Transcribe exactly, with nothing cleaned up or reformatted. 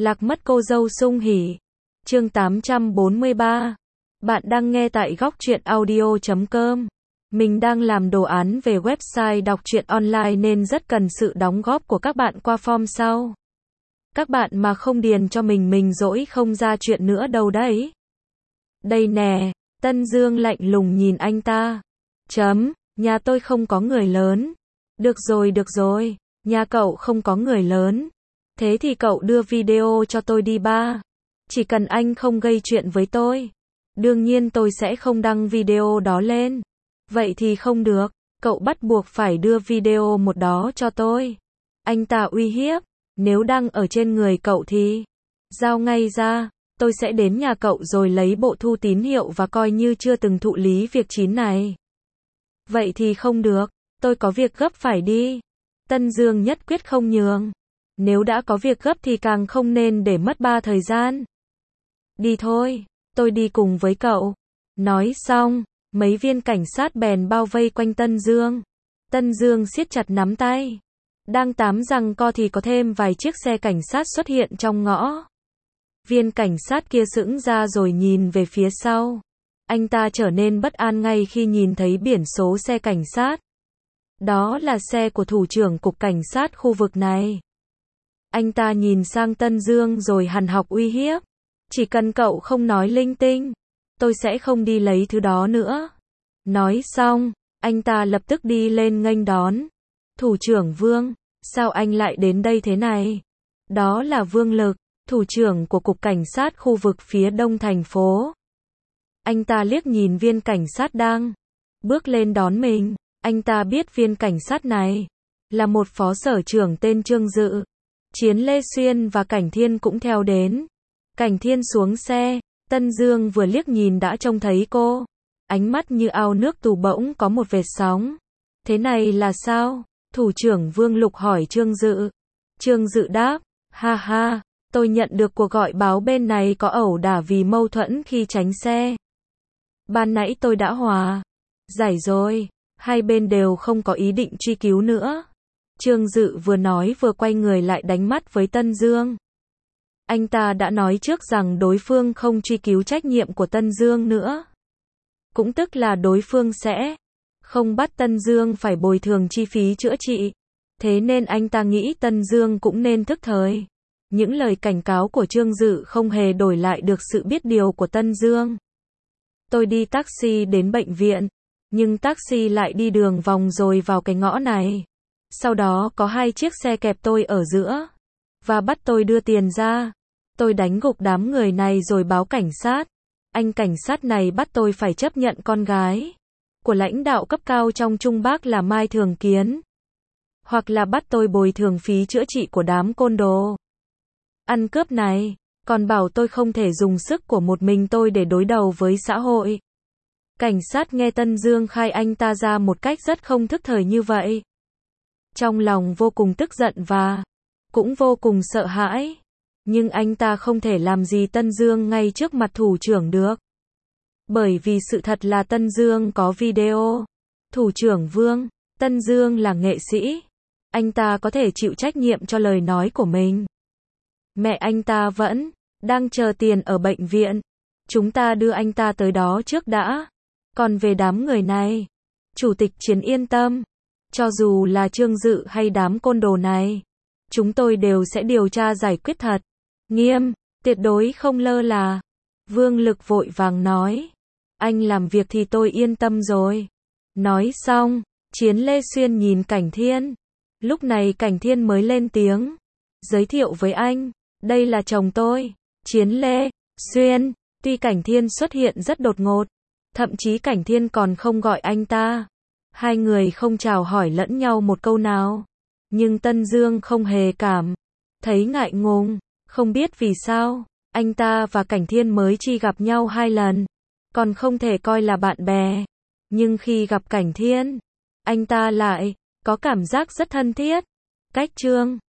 Lạc mất cô dâu sung hỉ. Chương tám trăm bốn mươi ba. Bạn đang nghe tại góc truyện audio chấm com. Mình đang làm đồ án về website đọc truyện online nên rất cần sự đóng góp của các bạn qua form sau. Các bạn mà không điền cho mình mình dỗi không ra chuyện nữa đâu đấy. Đây nè, Tân Dương lạnh lùng nhìn anh ta. Chấm, nhà tôi không có người lớn. Được rồi được rồi, nhà cậu không có người lớn. Thế thì cậu đưa video cho tôi đi ba. Chỉ cần anh không gây chuyện với tôi. Đương nhiên tôi sẽ không đăng video đó lên. Vậy thì không được, cậu bắt buộc phải đưa video một đó cho tôi. Anh ta uy hiếp, nếu đăng ở trên người cậu thì giao ngay ra, tôi sẽ đến nhà cậu rồi lấy bộ thu tín hiệu và coi như chưa từng thụ lý việc chín này. Vậy thì không được, tôi có việc gấp phải đi. Tân Dương nhất quyết không nhường. Nếu đã có việc gấp thì càng không nên để mất ba thời gian. Đi thôi, tôi đi cùng với cậu. Nói xong, mấy viên cảnh sát bèn bao vây quanh Tân Dương. Tân Dương siết chặt nắm tay. Đang tám giằng co thì có thêm vài chiếc xe cảnh sát xuất hiện trong ngõ. Viên cảnh sát kia sững ra rồi nhìn về phía sau. Anh ta trở nên bất an ngay khi nhìn thấy biển số xe cảnh sát. Đó là xe của thủ trưởng cục cảnh sát khu vực này. Anh ta nhìn sang Tân Dương rồi hằn học uy hiếp. Chỉ cần cậu không nói linh tinh, tôi sẽ không đi lấy thứ đó nữa. Nói xong, anh ta lập tức đi lên nghênh đón. Thủ trưởng Vương, sao anh lại đến đây thế này? Đó là Vương Lực, thủ trưởng của cục cảnh sát khu vực phía đông thành phố. Anh ta liếc nhìn viên cảnh sát đang bước lên đón mình. Anh ta biết viên cảnh sát này là một phó sở trưởng tên Trương Dự. Chiến Lê Xuyên và Cảnh Thiên cũng theo đến. Cảnh Thiên xuống xe, Tân Dương vừa liếc nhìn đã trông thấy cô. Ánh mắt như ao nước tù bỗng có một vệt sóng. Thế này là sao? Thủ trưởng Vương Lục hỏi Trương Dự. Trương Dự đáp, ha ha, tôi nhận được cuộc gọi báo bên này có ẩu đả vì mâu thuẫn khi tránh xe. Ban nãy tôi đã hòa giải rồi, hai bên đều không có ý định truy cứu nữa. Trương Dự vừa nói vừa quay người lại đánh mắt với Tân Dương. Anh ta đã nói trước rằng đối phương không truy cứu trách nhiệm của Tân Dương nữa. Cũng tức là đối phương sẽ không bắt Tân Dương phải bồi thường chi phí chữa trị. Thế nên anh ta nghĩ Tân Dương cũng nên thức thời. Những lời cảnh cáo của Trương Dự không hề đổi lại được sự biết điều của Tân Dương. Tôi đi taxi đến bệnh viện, nhưng taxi lại đi đường vòng rồi vào cái ngõ này. Sau đó có hai chiếc xe kẹp tôi ở giữa và bắt tôi đưa tiền ra. Tôi đánh gục đám người này rồi báo cảnh sát. Anh cảnh sát này bắt tôi phải chấp nhận con gái của lãnh đạo cấp cao trong Trung Bắc là Mai Thường Kiến, hoặc là bắt tôi bồi thường phí chữa trị của đám côn đồ ăn cướp này, còn bảo tôi không thể dùng sức của một mình tôi để đối đầu với xã hội. Cảnh sát nghe Tân Dương khai anh ta ra một cách rất không thức thời như vậy. Trong lòng vô cùng tức giận và cũng vô cùng sợ hãi. Nhưng anh ta không thể làm gì Tân Dương ngay trước mặt thủ trưởng được. Bởi vì sự thật là Tân Dương có video. Thủ trưởng Vương, Tân Dương là nghệ sĩ. Anh ta có thể chịu trách nhiệm cho lời nói của mình. Mẹ anh ta vẫn đang chờ tiền ở bệnh viện. Chúng ta đưa anh ta tới đó trước đã. Còn về đám người này, Chủ tịch Chiến yên tâm. Cho dù là Trương Dự hay đám côn đồ này, chúng tôi đều sẽ điều tra giải quyết thật nghiêm, tuyệt đối không lơ là. Vương Lực vội vàng nói. Anh làm việc thì tôi yên tâm rồi. Nói xong, Chiến Lê Xuyên nhìn Cảnh Thiên. Lúc này Cảnh Thiên mới lên tiếng. Giới thiệu với anh, đây là chồng tôi, Chiến Lê Xuyên. Tuy Cảnh Thiên xuất hiện rất đột ngột, thậm chí Cảnh Thiên còn không gọi anh ta. Hai người không chào hỏi lẫn nhau một câu nào. Nhưng Tân Dương không hề cảm thấy ngại ngùng. Không biết vì sao, anh ta và Cảnh Thiên mới chỉ gặp nhau hai lần, còn không thể coi là bạn bè. Nhưng khi gặp Cảnh Thiên, anh ta lại có cảm giác rất thân thiết. Cách Trương